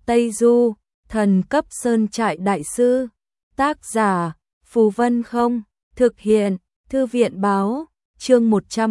Tây Du, thần cấp sơn trại đại sư. Tác giả, Phù Vân Không. Thực hiện, Thư viện báo. Chương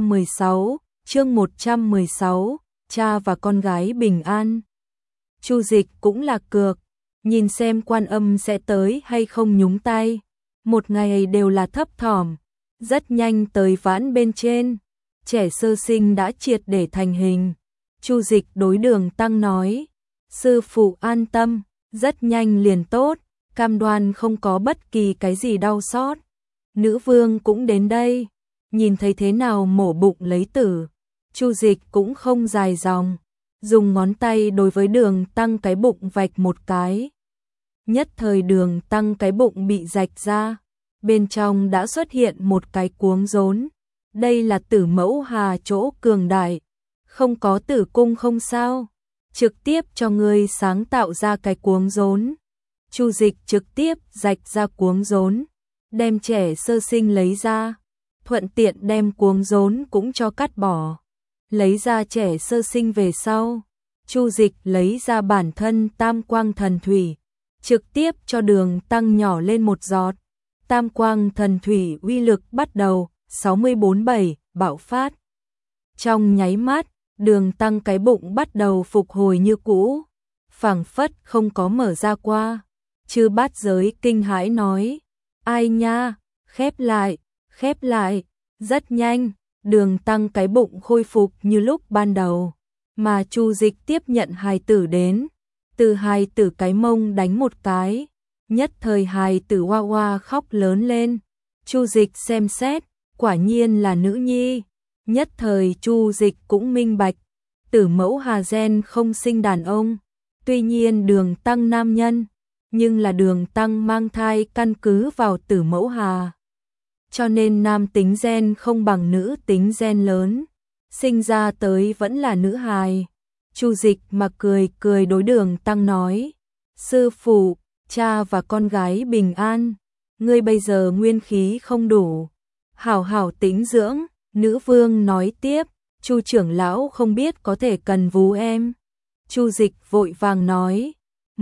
116, cha và con gái bình an. Chu Dịch cũng là cược, nhìn xem Quan Âm sẽ tới hay không nhúng tay. Một ngày đều là thấp thỏm, rất nhanh tới vãn bên trên, trẻ sơ sinh đã triệt để thành hình. Chu Dịch đối Đường Tăng nói, sư phụ an tâm, rất nhanh liền tốt, cam đoan không có bất kỳ cái gì đau xót. Nữ vương cũng đến đây, nhìn thấy thế nào mổ bụng lấy tử, Chu Dịch cũng không dài dòng, dùng ngón tay đối với Đường Tăng cái bụng vạch một cái. Nhất thời Đường Tăng cái bụng bị rạch ra, bên trong đã xuất hiện một cái cuống rốn. Đây là Tử Mẫu Hà chỗ cường đại, không có tử cung không sao, trực tiếp cho ngươi sáng tạo ra cái cuống rốn. Chu Dịch trực tiếp rạch ra cuống rốn, đem trẻ sơ sinh lấy ra, thuận tiện đem cuống rốn cũng cho cắt bỏ. Lấy ra trẻ sơ sinh về sau, Chu Dịch lấy ra bản thân Tam Quang Thần Thủy, trực tiếp cho Đường Tăng nhỏ lên một giọt. Tam Quang Thần Thủy uy lực bắt đầu 64/7 bạo phát. Trong nháy mắt, Đường Tăng cái bụng bắt đầu phục hồi như cũ, phảng phất không có mở ra qua. Chư Bát Giới kinh hãi nói, ai nha, khép lại, rất nhanh, Đường Tăng cái bụng khôi phục như lúc ban đầu, mà Chu Dịch tiếp nhận hài tử đến, từ hài tử cái mông đánh một cái, nhất thời hài tử hoa hoa khóc lớn lên. Chu Dịch xem xét, quả nhiên là nữ nhi, nhất thời Chu Dịch cũng minh bạch, Tử Mẫu Hà gen không sinh đàn ông, tuy nhiên Đường Tăng nam nhân, nhưng là Đường Tăng mang thai căn cứ vào Tử Mẫu Hà, cho nên nam tính gen không bằng nữ tính gen lớn, sinh ra tới vẫn là nữ hài. Chu Dịch mà cười đối Đường Tăng nói, sư phụ, cha và con gái bình an, ngươi bây giờ nguyên khí không đủ, hảo hảo tĩnh dưỡng. Nữ vương nói tiếp, Chu trưởng lão không biết có thể cần vú em. Chu Dịch vội vàng nói,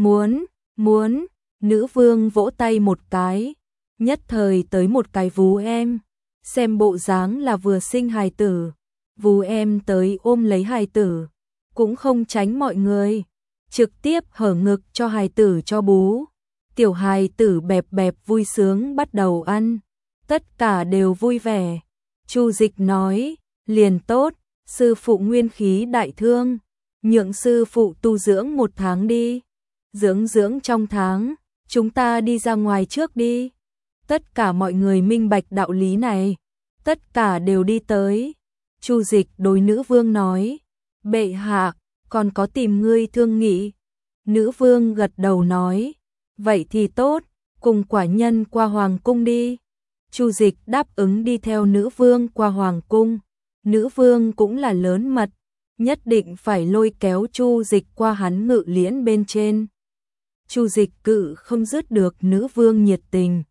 muốn, nữ vương vỗ tay một cái, nhất thời tới một cái vú em, xem bộ dáng là vừa sinh hài tử, vú em tới ôm lấy hài tử, cũng không tránh mọi người, trực tiếp hở ngực cho hài tử cho bú. Tiểu hài tử bẹp bẹp vui sướng bắt đầu ăn, tất cả đều vui vẻ. Chu Dịch nói, liền tốt, sư phụ nguyên khí đại thương, nhượng sư phụ tu dưỡng 1 tháng đi, dưỡng trong tháng, chúng ta đi ra ngoài trước đi. Tất cả mọi người minh bạch đạo lý này, tất cả đều đi tới. Chu Dịch đối nữ vương nói, bệ hạ, còn có tìm ngươi thương nghị. Nữ vương gật đầu nói, vậy thì tốt, cùng quả nhân qua hoàng cung đi. Chu Dịch đáp ứng đi theo nữ vương qua hoàng cung. Nữ vương cũng là lớn mật, nhất định phải lôi kéo Chu Dịch qua hắn ngự liễn bên trên. Chu Dịch cự không dứt được nữ vương nhiệt tình,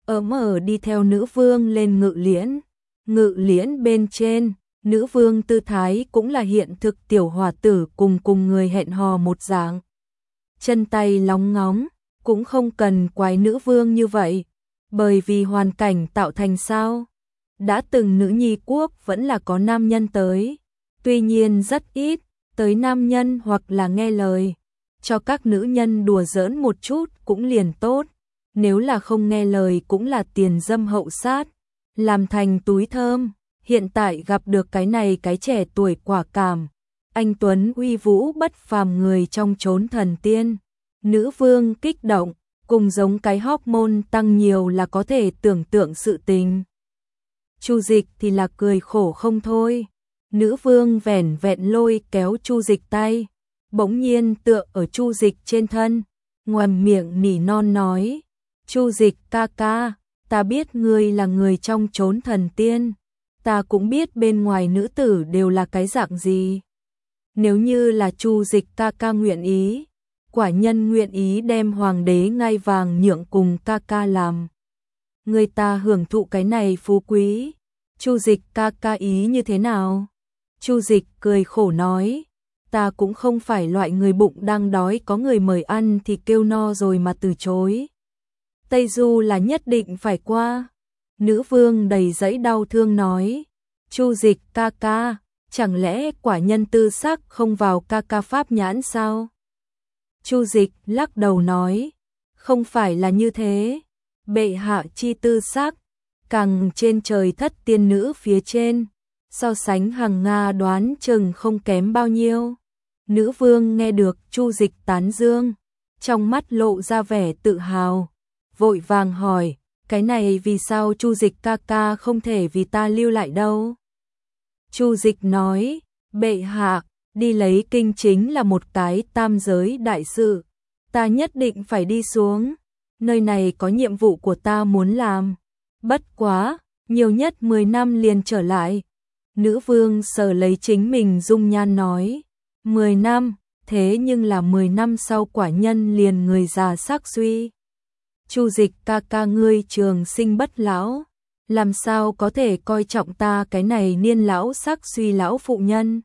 đi theo nữ vương lên ngự liễn. Ngự liễn bên trên, nữ vương tư thái cũng là hiện thực tiểu hòa tử cùng người hẹn hò một dạng. Chân tay lóng ngóng, cũng không cần quái nữ vương như vậy, bởi vì hoàn cảnh tạo thành sao. Đã từng nữ nhi quốc vẫn là có nam nhân tới, tuy nhiên rất ít, tới nam nhân hoặc là nghe lời, cho các nữ nhân đùa giỡn một chút cũng liền tốt, nếu là không nghe lời cũng là tiền dâm hậu sát, làm thành túi thơm. Hiện tại gặp được cái này cái trẻ tuổi quả cảm, anh tuấn uy vũ bất phàm người trong chốn thần tiên, nữ vương kích động, cùng giống cái hormone tăng nhiều là có thể tưởng tượng sự tình. Chu Dịch thì là cười khổ không thôi, nữ vương vẻn vẹn lôi kéo Chu Dịch tay, bỗng nhiên tựa ở Chu Dịch trên thân, ngoàm miệng nỉ non nói, Chu Dịch ca ca, ta biết ngươi là người trong chốn thần tiên, ta cũng biết bên ngoài nữ tử đều là cái dạng gì. Nếu như là Chu Dịch ca ca nguyện ý, quả nhân nguyện ý đem hoàng đế ngai vàng nhượng cùng ca ca làm. Người ta hưởng thụ cái này phú quý. Chu Dịch ca ca ý như thế nào? Chu Dịch cười khổ nói, ta cũng không phải loại người bụng đang đói có người mời ăn thì kêu no rồi mà từ chối. Tây Du là nhất định phải qua. Nữ vương đầy dẫy đau thương nói. Chu Dịch ca ca, chẳng lẽ quả nhân tư sắc không vào ca ca pháp nhãn sao? Chu Dịch lắc đầu nói, không phải là như thế. Bệ hạ chi tư sắc, càng trên trời thất tiên nữ phía trên, so sánh Hằng Nga đoán chừng không kém bao nhiêu. Nữ vương nghe được Chu Dịch tán dương, trong mắt lộ ra vẻ tự hào, vội vàng hỏi, cái này vì sao Chu Dịch ca ca không thể vì ta lưu lại đâu? Chu Dịch nói, bệ hạ, đi lấy kinh chính là một cái tam giới đại sự, ta nhất định phải đi xuống, nơi này có nhiệm vụ của ta muốn làm, bất quá, nhiều nhất 10 năm liền trở lại. Nữ vương sờ lấy chính mình dung nhan nói, 10 năm, thế nhưng là 10 năm sau quả nhân liền người già sắc suy. Chu Dịch ca ca ngươi trường sinh bất lão, làm sao có thể coi trọng ta cái này niên lão sắc suy lão phụ nhân.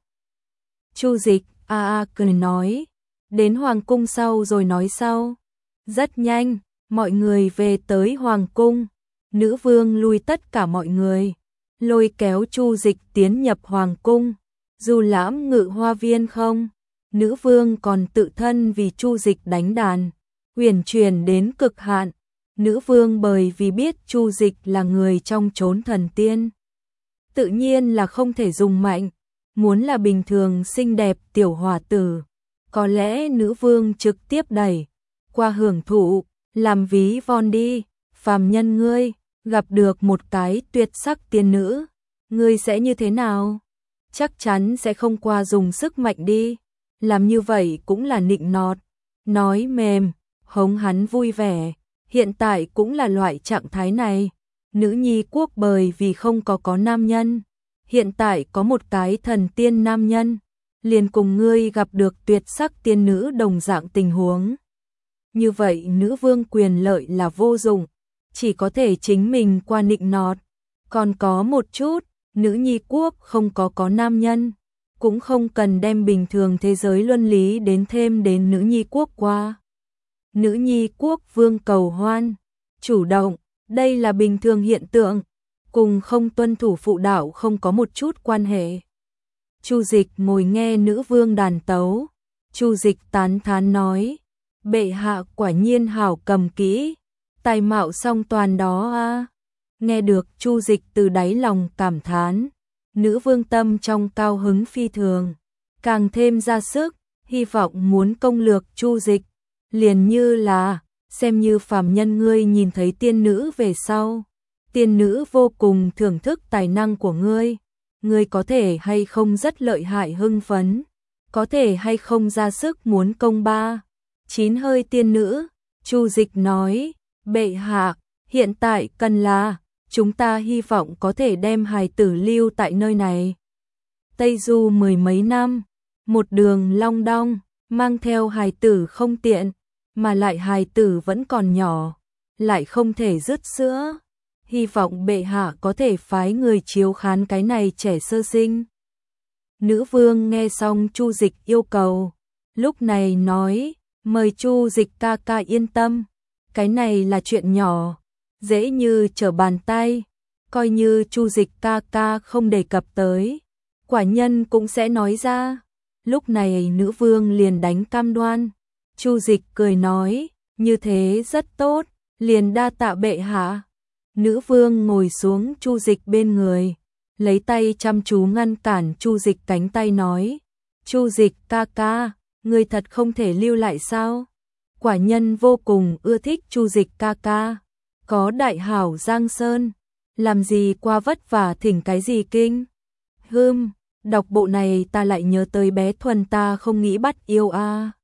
Chu Dịch cười nói, đến hoàng cung sau rồi nói sau. Rất nhanh, mọi người về tới hoàng cung, nữ vương lui tất cả mọi người, lôi kéo Chu Dịch tiến nhập hoàng cung. Du lãm ngự hoa viên không, nữ vương còn tự thân vì Chu Dịch đánh đàn, huyền chuyển đến cực hạn. Nữ vương bởi vì biết Chu Dịch là người trong chốn thần tiên, tự nhiên là không thể dùng mạnh, muốn là bình thường xinh đẹp tiểu hòa tử, có lẽ nữ vương trực tiếp đẩy qua hưởng thụ, làm ví von đi, phàm nhân ngươi, gặp được một cái tuyệt sắc tiên nữ, ngươi sẽ như thế nào? Chắc chắn sẽ không qua dùng sức mạnh đi, làm như vậy cũng là nịnh nọt, nói mềm, hống hắn vui vẻ. Hiện tại cũng là loại trạng thái này, nữ nhi quốc bởi vì không có nam nhân, hiện tại có một cái thần tiên nam nhân, liền cùng ngươi gặp được tuyệt sắc tiên nữ đồng dạng tình huống. Như vậy nữ vương quyền lợi là vô dụng, chỉ có thể chính mình qua nịnh nọt, còn có một chút, nữ nhi quốc không có nam nhân, cũng không cần đem bình thường thế giới luân lý đến thêm đến nữ nhi quốc qua. Nữ nhi quốc vương cầu hoan, chủ động, đây là bình thường hiện tượng, cùng không tuân thủ phụ đạo không có một chút quan hệ. Chu Dịch ngồi nghe nữ vương đàn tấu, Chu Dịch tán thán nói, bệ hạ quả nhiên hảo cầm kỹ, tài mạo song toàn đó a. Nghe được Chu Dịch từ đáy lòng cảm thán, nữ vương tâm trong cao hứng phi thường, càng thêm ra sức, hy vọng muốn công lược Chu Dịch. Liền như là, xem như phàm nhân ngươi nhìn thấy tiên nữ về sau, tiên nữ vô cùng thưởng thức tài năng của ngươi có thể hay không rất lợi hại hưng phấn, có thể hay không ra sức muốn công ba, 9 hơi tiên nữ. Chu Dịch nói, bệ hạ, hiện tại cần là, chúng ta hy vọng có thể đem hài tử lưu tại nơi này. Tây Du 10 mấy năm, một đường long đong, mang theo hài tử không tiện, mà lại hài tử vẫn còn nhỏ, lại không thể dứt sữa. Hy vọng bệ hạ có thể phái người chiếu khán cái này trẻ sơ sinh. Nữ vương nghe xong Chu Dịch yêu cầu, lúc này nói, mời Chu Dịch ca ca yên tâm, cái này là chuyện nhỏ, dễ như trở bàn tay, coi như Chu Dịch ca ca không đề cập tới, quả nhân cũng sẽ nói ra. Lúc này nữ vương liền đánh cam đoan. Chu Dịch cười nói, như thế rất tốt, liền đa tạ bệ hạ. Nữ vương ngồi xuống Chu Dịch bên người, lấy tay chăm chú ngăn cản Chu Dịch cánh tay nói, Chu Dịch ca ca, ngươi thật không thể lưu lại sao? Quả nhân vô cùng ưa thích Chu Dịch ca ca, có đại hảo Giang Sơn, làm gì qua vất vả thỉnh cái gì kinh. Đọc bộ này ta lại nhớ tới bé Thuần ta không nghĩ bắt yêu a.